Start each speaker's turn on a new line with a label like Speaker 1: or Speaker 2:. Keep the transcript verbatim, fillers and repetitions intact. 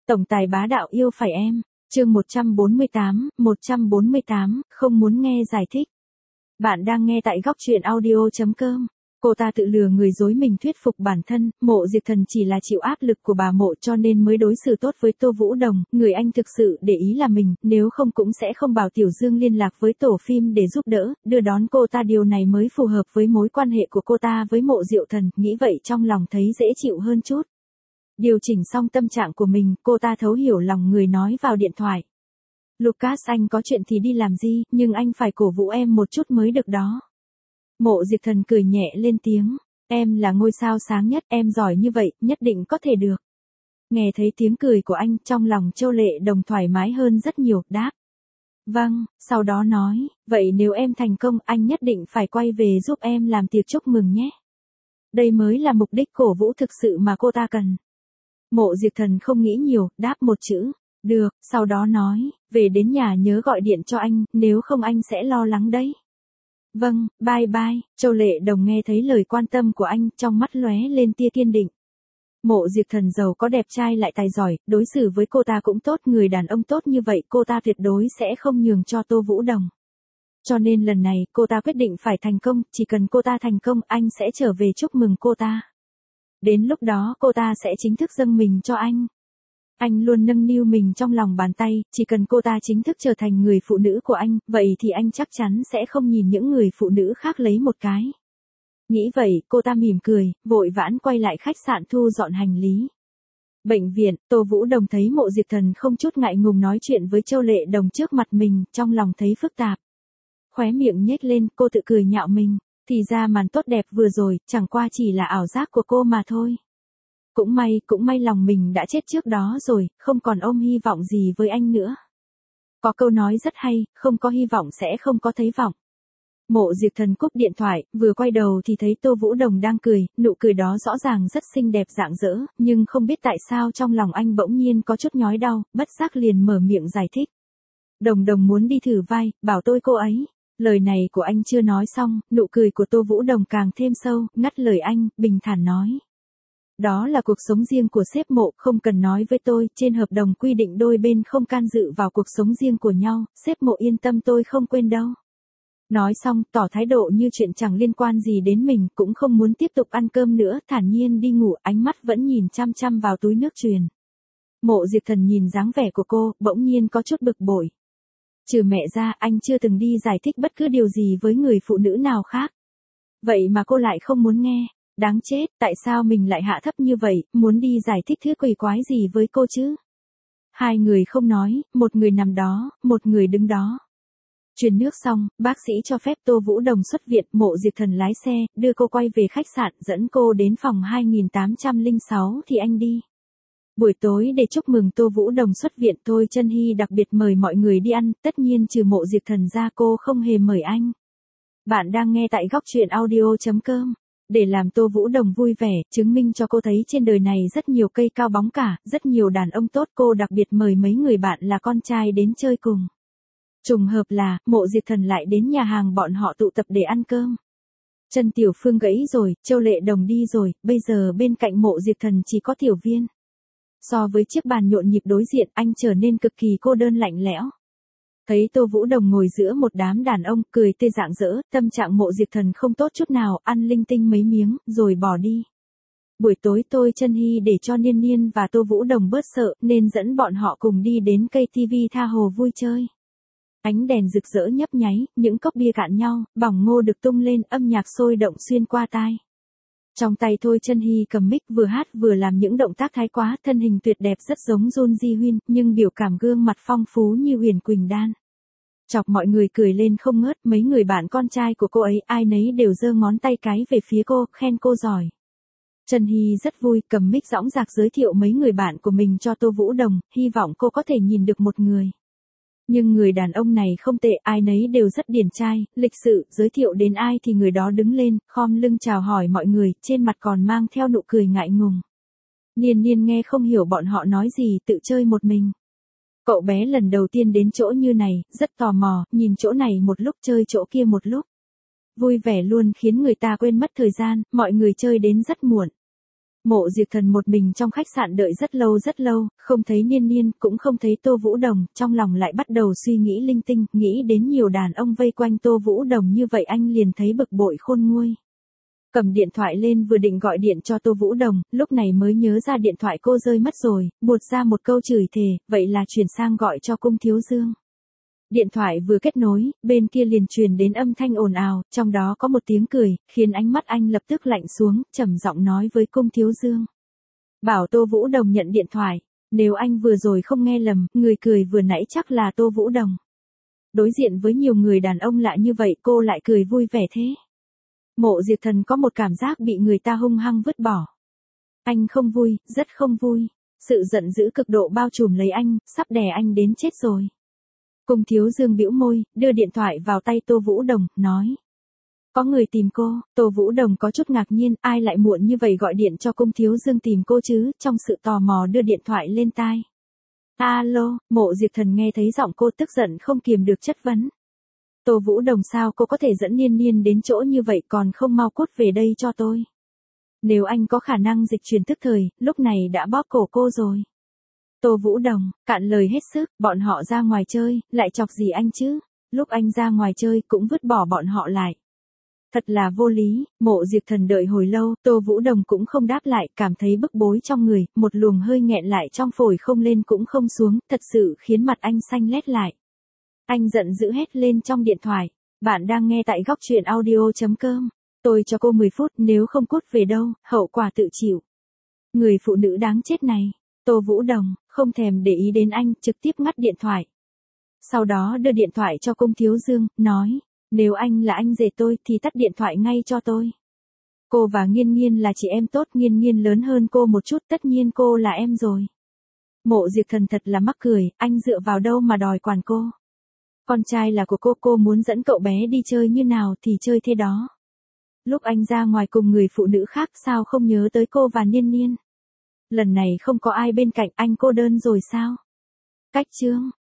Speaker 1: Tổng tài bá đạo yêu phải em. Chương một trăm bốn mươi tám, một trăm bốn mươi tám, không muốn nghe giải thích. Bạn đang nghe tại góc truyện audio chấm com. Cô ta tự lừa người dối mình thuyết phục bản thân, Mộ Diệp Thần chỉ là chịu áp lực của bà Mộ cho nên mới đối xử tốt với Tô Vũ Đồng, người anh thực sự để ý là mình, nếu không cũng sẽ không bảo Tiểu Dương liên lạc với tổ phim để giúp đỡ, đưa đón cô ta, điều này mới phù hợp với mối quan hệ của cô ta với Mộ Diệu Thần, nghĩ vậy trong lòng thấy dễ chịu hơn chút. Điều chỉnh xong tâm trạng của mình, cô ta thấu hiểu lòng người nói vào điện thoại. Lucas, anh có chuyện thì đi làm gì, nhưng anh phải cổ vũ em một chút mới được đó. Mộ Diệp Thần cười nhẹ lên tiếng, em là ngôi sao sáng nhất, em giỏi như vậy, nhất định có thể được. Nghe thấy tiếng cười của anh, trong lòng Châu Lệ Đồng thoải mái hơn rất nhiều, đáp. Vâng, sau đó nói, vậy nếu em thành công, anh nhất định phải quay về giúp em làm tiệc chúc mừng nhé. Đây mới là mục đích cổ vũ thực sự mà cô ta cần. Mộ Diệp Thần không nghĩ nhiều, đáp một chữ, được, sau đó nói, về đến nhà nhớ gọi điện cho anh, nếu không anh sẽ lo lắng đấy. Vâng, bye bye. Châu Lệ Đồng nghe thấy lời quan tâm của anh, trong mắt lóe lên tia kiên định. Mộ Diệp Thần giàu có, đẹp trai lại tài giỏi, đối xử với cô ta cũng tốt, người đàn ông tốt như vậy cô ta tuyệt đối sẽ không nhường cho Tô Vũ Đồng. Cho nên lần này cô ta quyết định phải thành công, chỉ cần cô ta thành công anh sẽ trở về chúc mừng cô ta. Đến lúc đó cô ta sẽ chính thức dâng mình cho anh. Anh luôn nâng niu mình trong lòng bàn tay, chỉ cần cô ta chính thức trở thành người phụ nữ của anh, vậy thì anh chắc chắn sẽ không nhìn những người phụ nữ khác lấy một cái. Nghĩ vậy, cô ta mỉm cười, vội vãn quay lại khách sạn thu dọn hành lý. Bệnh viện, Tô Vũ Đồng thấy Mộ Diệp Thần không chút ngại ngùng nói chuyện với Châu Lệ Đồng trước mặt mình, trong lòng thấy phức tạp. Khóe miệng nhếch lên, cô tự cười nhạo mình. Thì ra màn tốt đẹp vừa rồi, chẳng qua chỉ là ảo giác của cô mà thôi. Cũng may, cũng may lòng mình đã chết trước đó rồi, không còn ôm hy vọng gì với anh nữa. Có câu nói rất hay, không có hy vọng sẽ không có thấy vọng. Mộ Diệp Thần cúp điện thoại, vừa quay đầu thì thấy Tô Vũ Đồng đang cười, nụ cười đó rõ ràng rất xinh đẹp rạng rỡ, nhưng không biết tại sao trong lòng anh bỗng nhiên có chút nhói đau, bất giác liền mở miệng giải thích. Đồng Đồng muốn đi thử vai, bảo tôi cô ấy. Lời này của anh chưa nói xong, nụ cười của Tô Vũ Đồng càng thêm sâu, ngắt lời anh, bình thản nói. Đó là cuộc sống riêng của sếp Mộ, không cần nói với tôi, trên hợp đồng quy định đôi bên không can dự vào cuộc sống riêng của nhau, sếp Mộ yên tâm tôi không quên đâu. Nói xong, tỏ thái độ như chuyện chẳng liên quan gì đến mình, cũng không muốn tiếp tục ăn cơm nữa, thản nhiên đi ngủ, ánh mắt vẫn nhìn chăm chăm vào túi nước truyền. Mộ Diệp Thần nhìn dáng vẻ của cô, bỗng nhiên có chút bực bội. Trừ mẹ ra, anh chưa từng đi giải thích bất cứ điều gì với người phụ nữ nào khác. Vậy mà cô lại không muốn nghe. Đáng chết, tại sao mình lại hạ thấp như vậy, muốn đi giải thích thứ quỷ quái gì với cô chứ? Hai người không nói, một người nằm đó, một người đứng đó. Truyền nước xong, bác sĩ cho phép Tô Vũ Đồng xuất viện, Mộ Diệp Thần lái xe, đưa cô quay về khách sạn, dẫn cô đến phòng hai nghìn tám trăm lẻ sáu thì anh đi. Buổi tối để chúc mừng Tô Vũ Đồng xuất viện, Thôi Chân Hy đặc biệt mời mọi người đi ăn, tất nhiên trừ Mộ Diệp Thần ra cô không hề mời anh. Bạn đang nghe tại góc truyện audio chấm com. Để làm Tô Vũ Đồng vui vẻ, chứng minh cho cô thấy trên đời này rất nhiều cây cao bóng cả, rất nhiều đàn ông tốt, cô đặc biệt mời mấy người bạn là con trai đến chơi cùng. Trùng hợp là, Mộ Diệp Thần lại đến nhà hàng bọn họ tụ tập để ăn cơm. Trần Tiểu Phương gãy rồi, Châu Lệ Đồng đi rồi, bây giờ bên cạnh Mộ Diệp Thần chỉ có Tiểu Viên. So với chiếc bàn nhộn nhịp đối diện, anh trở nên cực kỳ cô đơn lạnh lẽo. Thấy Tô Vũ Đồng ngồi giữa một đám đàn ông, cười tươi rạng rỡ, tâm trạng Mộ Diệp Thần không tốt chút nào, ăn linh tinh mấy miếng, rồi bỏ đi. Buổi tối Thôi Chân Hy để cho Niên Niên và Tô Vũ Đồng bớt sợ, nên dẫn bọn họ cùng đi đến cây ti vi tha hồ vui chơi. Ánh đèn rực rỡ nhấp nháy, những cốc bia cạn nhau, bỏng ngô được tung lên, âm nhạc sôi động xuyên qua tai. Trong tay Thôi Chân Hy cầm mic vừa hát vừa làm những động tác thái quá, thân hình tuyệt đẹp rất giống Jun Ji Hyun, nhưng biểu cảm gương mặt phong phú như Huyền Quỳnh Đan. Chọc mọi người cười lên không ngớt, mấy người bạn con trai của cô ấy ai nấy đều giơ ngón tay cái về phía cô, khen cô giỏi. Chân Hy rất vui, cầm mic dõng dạc giới thiệu mấy người bạn của mình cho Tô Vũ Đồng, hy vọng cô có thể nhìn được một người. Nhưng người đàn ông này không tệ, ai nấy đều rất điển trai, lịch sự, giới thiệu đến ai thì người đó đứng lên, khom lưng chào hỏi mọi người, trên mặt còn mang theo nụ cười ngại ngùng. Niên Niên nghe không hiểu bọn họ nói gì, tự chơi một mình. Cậu bé lần đầu tiên đến chỗ như này, rất tò mò, nhìn chỗ này một lúc chơi chỗ kia một lúc. Vui vẻ luôn khiến người ta quên mất thời gian, mọi người chơi đến rất muộn. Mộ Diệp Thần một mình trong khách sạn đợi rất lâu rất lâu, không thấy Niên Niên, cũng không thấy Tô Vũ Đồng, trong lòng lại bắt đầu suy nghĩ linh tinh, nghĩ đến nhiều đàn ông vây quanh Tô Vũ Đồng như vậy anh liền thấy bực bội khôn nguôi. Cầm điện thoại lên vừa định gọi điện cho Tô Vũ Đồng, lúc này mới nhớ ra điện thoại cô rơi mất rồi, buột ra một câu chửi thề, vậy là chuyển sang gọi cho Cung Thiếu Dương. Điện thoại vừa kết nối, bên kia liền truyền đến âm thanh ồn ào, trong đó có một tiếng cười, khiến ánh mắt anh lập tức lạnh xuống, trầm giọng nói với Cung Thiếu Dương. Bảo Tô Vũ Đồng nhận điện thoại, nếu anh vừa rồi không nghe lầm, người cười vừa nãy chắc là Tô Vũ Đồng. Đối diện với nhiều người đàn ông lạ như vậy cô lại cười vui vẻ thế. Mộ Diệp Thần có một cảm giác bị người ta hung hăng vứt bỏ. Anh không vui, rất không vui. Sự giận dữ cực độ bao trùm lấy anh, sắp đè anh đến chết rồi. Cung Thiếu Dương bĩu môi, đưa điện thoại vào tay Tô Vũ Đồng, nói. Có người tìm cô. Tô Vũ Đồng có chút ngạc nhiên, ai lại muộn như vậy gọi điện cho Cung Thiếu Dương tìm cô chứ, trong sự tò mò đưa điện thoại lên tai. Alo, Mộ Diệp Thần nghe thấy giọng cô tức giận không kiềm được chất vấn. Tô Vũ Đồng sao cô có thể dẫn Niên Niên đến chỗ như vậy còn không mau cút về đây cho tôi. Nếu anh có khả năng dịch chuyển tức thời, lúc này đã bóp cổ cô rồi. Tô Vũ Đồng, cạn lời hết sức, bọn họ ra ngoài chơi, lại chọc gì anh chứ? Lúc anh ra ngoài chơi cũng vứt bỏ bọn họ lại. Thật là vô lý, Mộ Diệp Thần đợi hồi lâu, Tô Vũ Đồng cũng không đáp lại, cảm thấy bức bối trong người, một luồng hơi nghẹn lại trong phổi không lên cũng không xuống, thật sự khiến mặt anh xanh lét lại. Anh giận dữ hét lên trong điện thoại. Bạn đang nghe tại góc truyện audio.com. Tôi cho cô mười phút, nếu không cút về đâu, hậu quả tự chịu. Người phụ nữ đáng chết này. Tô Vũ Đồng, không thèm để ý đến anh, trực tiếp ngắt điện thoại. Sau đó đưa điện thoại cho Cung Thiếu Dương, nói. Nếu anh là anh rể tôi thì tắt điện thoại ngay cho tôi. Cô và Nghiên Nghiên là chị em tốt, Nghiên Nghiên lớn hơn cô một chút, tất nhiên cô là em rồi. Mộ Diệp Thần thật là mắc cười, anh dựa vào đâu mà đòi quản cô. Con trai là của cô, cô muốn dẫn cậu bé đi chơi như nào thì chơi thế đó. Lúc anh ra ngoài cùng người phụ nữ khác sao không nhớ tới cô và Niên Niên. Lần này không có ai bên cạnh anh cô đơn rồi sao? Cách chương.